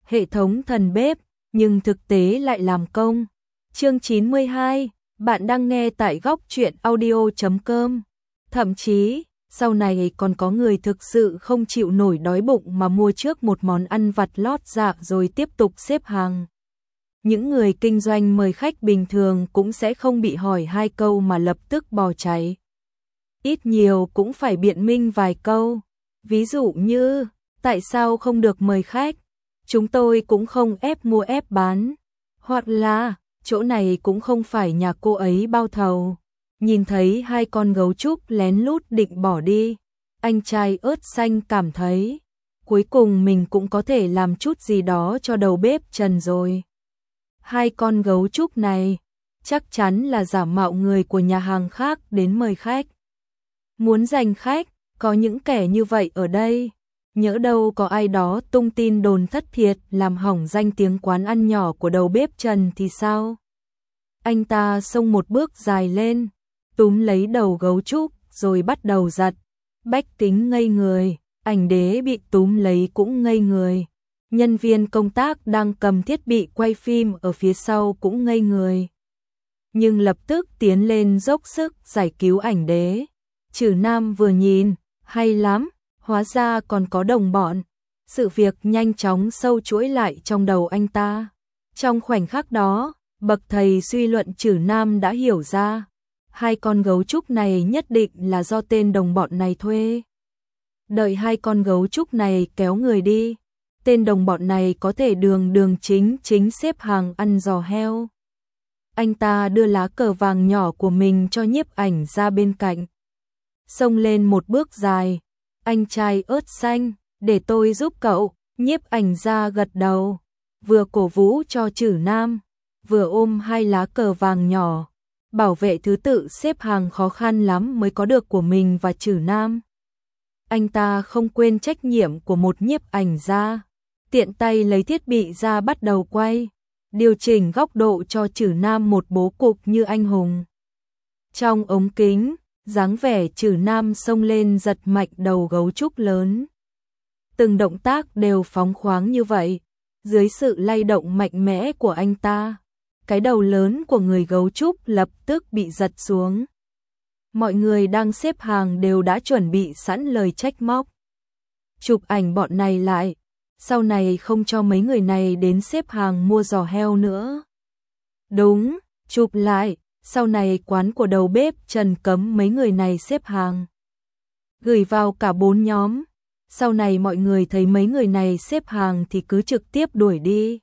hệ thống thần bếp, nhưng thực tế lại làm công. Chương 92, bạn đang nghe tại góc truyện audio.com. Thậm chí, sau này còn có người thực sự không chịu nổi đói bụng mà mua trước một món ăn vặt lót dạ rồi tiếp tục xếp hàng. Những người kinh doanh mời khách bình thường cũng sẽ không bị hỏi 2 câu mà lập tức bỏ chạy. Ít nhiều cũng phải biện minh vài câu. Ví dụ như, tại sao không được mời khách? Chúng tôi cũng không ép mua ép bán. Hoặc là, chỗ này cũng không phải nhà cô ấy bao thầu. Nhìn thấy 2 con gấu trúc lén lút định bỏ đi, anh trai ớt xanh cảm thấy, cuối cùng mình cũng có thể làm chút gì đó cho đầu bếp Trần rồi. 2 con gấu trúc này, chắc chắn là giả mạo người của nhà hàng khác đến mời khách. Muốn giành khách, có những kẻ như vậy ở đây. Nhỡ đâu có ai đó tung tin đồn thất thiệt làm hỏng danh tiếng quán ăn nhỏ của đầu bếp Trần thì sao? Anh ta xông một bước dài lên, túm lấy đầu gấu trúc rồi bắt đầu giật. Bách Tính ngây người, Ảnh Đế bị túm lấy cũng ngây người. Nhân viên công tác đang cầm thiết bị quay phim ở phía sau cũng ngây người. Nhưng lập tức tiến lên dốc sức giải cứu Ảnh Đế. Trử Nam vừa nhìn, hay lắm, hóa ra còn có đồng bọn. Sự việc nhanh chóng sâu chuỗi lại trong đầu anh ta. Trong khoảnh khắc đó, bậc thầy suy luận Trử Nam đã hiểu ra. 2 con gấu trúc này nhất định là do tên đồng bọn này thuê. Đợi 2 con gấu trúc này kéo người đi, tên đồng bọn này có thể đường chính xếp hàng ăn giò heo. Anh ta đưa lá cờ vàng nhỏ của mình cho Nhiếp Ảnh ra bên cạnh. Xông lên một bước dài, anh trai ớt xanh, để tôi giúp cậu. Nhiếp Ảnh ra gật đầu, vừa cổ vũ cho Trử Nam, vừa ôm 2 lá cờ vàng nhỏ. Bảo vệ thứ tự xếp hàng khó khăn lắm mới có được của mình và Trử Nam. Anh ta không quên trách nhiệm của một nhiếp ảnh gia, tiện tay lấy thiết bị ra bắt đầu quay, điều chỉnh góc độ cho Trử Nam một bố cục như anh hùng. Trong ống kính, dáng vẻ Trử Nam xông lên giật mạnh đầu gấu trúc lớn. Từng động tác đều phóng khoáng như vậy, dưới sự lay động mạnh mẽ của anh ta, cái đầu lớn của người gấu trúc lập tức bị giật xuống. Mọi người đang xếp hàng đều đã chuẩn bị sẵn lời trách móc. Chụp ảnh bọn này lại, sau này không cho mấy người này đến xếp hàng mua giò heo nữa. Đúng, chụp lại, sau này quán của đầu bếp Trần cấm mấy người này xếp hàng. Gửi vào cả 4 nhóm, sau này mọi người thấy mấy người này xếp hàng thì cứ trực tiếp đuổi đi.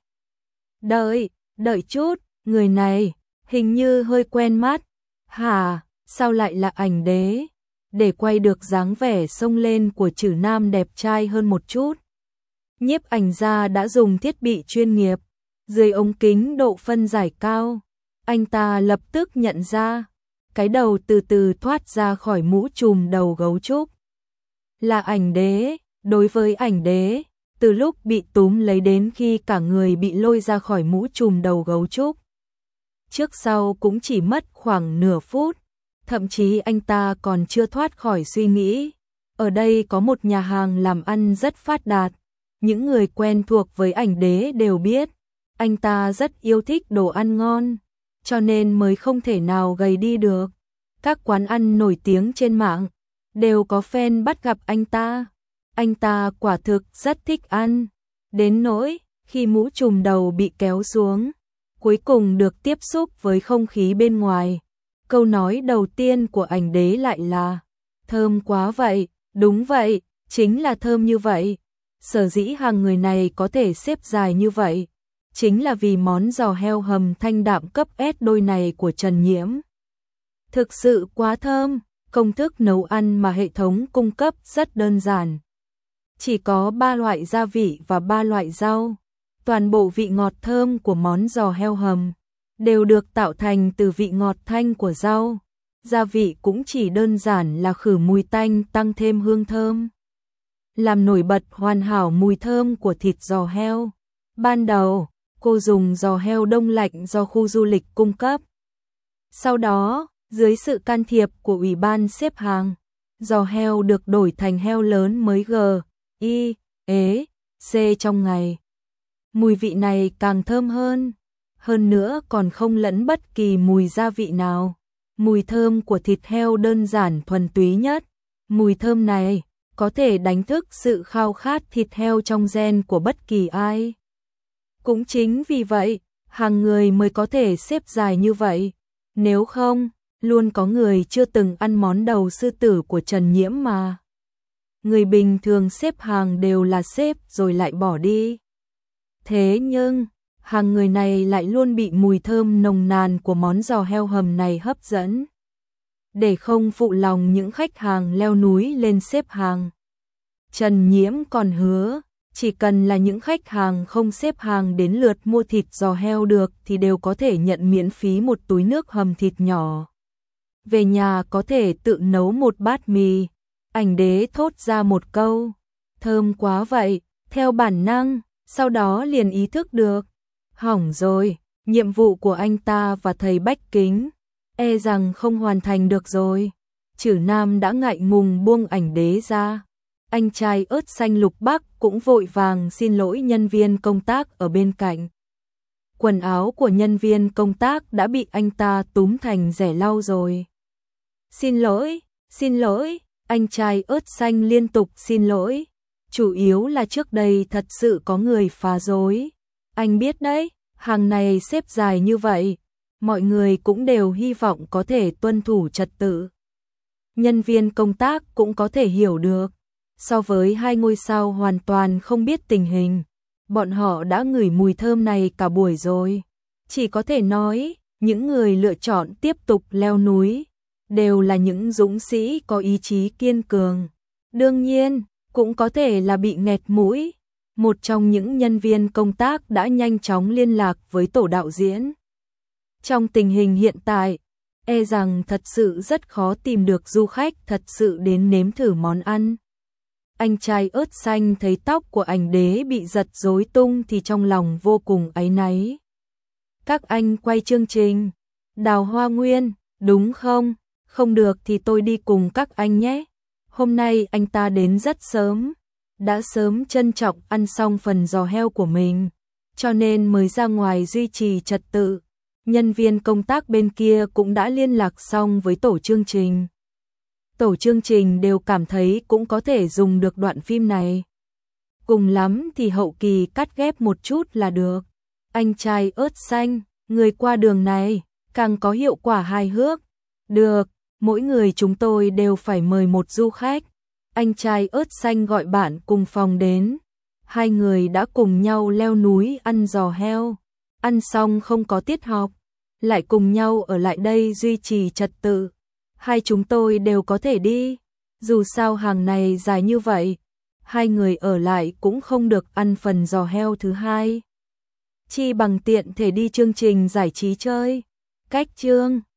Đợi chút, người này, hình như hơi quen mắt. Hả, sao lại là Ảnh Đế? Để quay được dáng vẻ xông lên của Trử Nam đẹp trai hơn một chút, Nhiếp Ảnh gia đã dùng thiết bị chuyên nghiệp, dưới ống kính độ phân giải cao. Anh ta lập tức nhận ra, cái đầu từ từ thoát ra khỏi mũ trùm đầu gấu trúc. Là Ảnh Đế. Đối với Ảnh Đế, từ lúc bị túm lấy đến khi cả người bị lôi ra khỏi mũ trùm đầu gấu trúc, trước sau cũng chỉ mất khoảng nửa phút, thậm chí anh ta còn chưa thoát khỏi suy nghĩ. Ở đây có một nhà hàng làm ăn rất phát đạt, những người quen thuộc với Ảnh Đế đều biết, anh ta rất yêu thích đồ ăn ngon, cho nên mới không thể nào gầy đi được. Các quán ăn nổi tiếng trên mạng đều có fan bắt gặp anh ta. Anh ta quả thực rất thích ăn, đến nỗi khi mũ trùm đầu bị kéo xuống, cuối cùng được tiếp xúc với không khí bên ngoài. Câu nói đầu tiên của Ảnh Đế lại là, thơm quá vậy. Đúng vậy, chính là thơm như vậy. Sở dĩ hàng người này có thể xếp dài như vậy, chính là vì món giò heo hầm thanh đạm cấp S đôi này của Trần Nhiễm. Thực sự quá thơm, công thức nấu ăn mà hệ thống cung cấp rất đơn giản. Chỉ có 3 loại gia vị và 3 loại rau. Toàn bộ vị ngọt thơm của món giò heo hầm đều được tạo thành từ vị ngọt thanh của rau. Gia vị cũng chỉ đơn giản là khử mùi tanh tăng thêm hương thơm, làm nổi bật hoàn hảo mùi thơm của thịt giò heo. Ban đầu, cô dùng giò heo đông lạnh do khu du lịch cung cấp. Sau đó, dưới sự can thiệp của ủy ban xếp hàng, giò heo được đổi thành heo lớn mới G, I, E, C trong ngày. mùi vị này càng thơm hơn nữa còn không lẫn bất kỳ mùi gia vị nào. Mùi thơm của thịt heo đơn giản thuần túy nhất, mùi thơm này có thể đánh thức sự khao khát thịt heo trong gen của bất kỳ ai. Cũng chính vì vậy, hàng người mới có thể xếp dài như vậy, nếu không, luôn có người chưa từng ăn món đầu sư tử của Trần Nhiễm mà. Người bình thường xếp hàng đều là xếp rồi lại bỏ đi. Thế nhưng, hàng người này lại luôn bị mùi thơm nồng nàn của món giò heo hầm này hấp dẫn. Để không phụ lòng những khách hàng leo núi lên xếp hàng, Trần Nhiễm còn hứa, chỉ cần là những khách hàng không xếp hàng đến lượt mua thịt giò heo được thì đều có thể nhận miễn phí một túi nước hầm thịt nhỏ. Về nhà có thể tự nấu một bát mì. Ảnh đế thốt ra một câu, thơm quá vậy, theo bản năng, sau đó liền ý thức được. Hỏng rồi, nhiệm vụ của anh ta và thầy Bách Kính, e rằng không hoàn thành được rồi. Chử Nam đã ngại ngùng buông ảnh đế ra. Anh trai ớt xanh Lục Bắc cũng vội vàng xin lỗi nhân viên công tác ở bên cạnh. Quần áo của nhân viên công tác đã bị anh ta túm thành rẻ lau rồi. Xin lỗi, anh trai ớt xanh liên tục xin lỗi. Chủ yếu là trước đây thật sự có người phá rối. Anh biết đấy, hàng này xếp dài như vậy, mọi người cũng đều hy vọng có thể tuân thủ trật tự. Nhân viên công tác cũng có thể hiểu được. So với hai ngôi sao hoàn toàn không biết tình hình, bọn họ đã ngửi mùi thơm này cả buổi rồi. Chỉ có thể nói, những người lựa chọn tiếp tục leo núi đều là những dũng sĩ có ý chí kiên cường. Đương nhiên, cũng có thể là bị nghẹt mũi. Một trong những nhân viên công tác đã nhanh chóng liên lạc với tổ đạo diễn. Trong tình hình hiện tại, e rằng thật sự rất khó tìm được du khách thật sự đến nếm thử món ăn. Anh trai ớt xanh thấy tóc của ảnh đế bị giật rối tung thì trong lòng vô cùng áy náy. Các anh quay chương trình Đào Hoa Nguyên, đúng không? Không được thì tôi đi cùng các anh nhé. Hôm nay anh ta đến rất sớm, đã sớm trân trọng ăn xong phần giò heo của mình, cho nên mới ra ngoài duy trì trật tự. Nhân viên công tác bên kia cũng đã liên lạc xong với tổ chương trình. Tổ chương trình đều cảm thấy cũng có thể dùng được đoạn phim này. Cùng lắm thì hậu kỳ cắt ghép một chút là được. Anh trai ớt xanh, người qua đường này, càng có hiệu quả hài hước. Được, mỗi người chúng tôi đều phải mời một du khách. Anh trai ớt xanh gọi bạn cùng phòng đến. Hai người đã cùng nhau leo núi ăn giò heo. Ăn xong không có tiết học, lại cùng nhau ở lại đây duy trì trật tự. Hai chúng tôi đều có thể đi. Dù sao hàng này dài như vậy, hai người ở lại cũng không được ăn phần giò heo thứ hai. Chi bằng tiện thể đi chương trình giải trí chơi. Cách chương